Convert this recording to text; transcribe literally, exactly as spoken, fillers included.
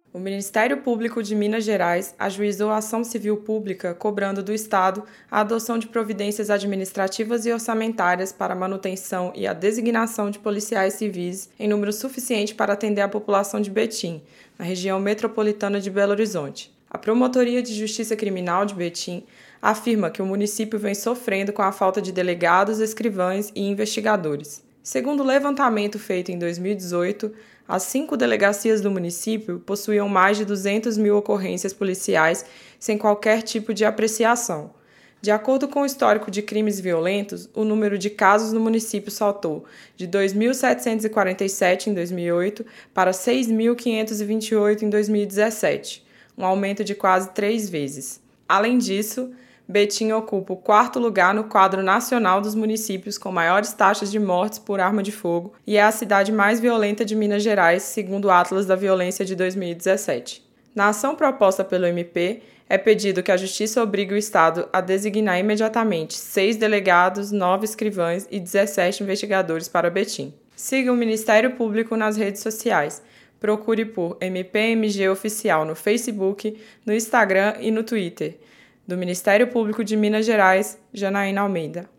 O Ministério Público de Minas Gerais ajuizou a ação civil pública cobrando do Estado a adoção de providências administrativas e orçamentárias para a manutenção e a designação de policiais civis em número suficiente para atender a população de Betim, na região metropolitana de Belo Horizonte. A Promotoria de Justiça Criminal de Betim afirma que o município vem sofrendo com a falta de delegados, escrivães e investigadores. Segundo o levantamento feito em dois mil e dezoito, as cinco delegacias do município possuíam mais de duzentas mil ocorrências policiais sem qualquer tipo de apreciação. De acordo com o histórico de crimes violentos, o número de casos no município saltou de dois mil setecentos e quarenta e sete em dois mil e oito para seis mil quinhentos e vinte e oito em dois mil e dezessete, um aumento de quase três vezes. Além disso, Betim ocupa o quarto lugar no quadro nacional dos municípios com maiores taxas de mortes por arma de fogo e é a cidade mais violenta de Minas Gerais, segundo o Atlas da Violência de dois mil e dezessete. Na ação proposta pelo M P, é pedido que a Justiça obrigue o Estado a designar imediatamente seis delegados, nove escrivães e dezessete investigadores para Betim. Siga o Ministério Público nas redes sociais. Procure por M P M G Oficial no Facebook, no Instagram e no Twitter. Do Ministério Público de Minas Gerais, Janaína Almeida.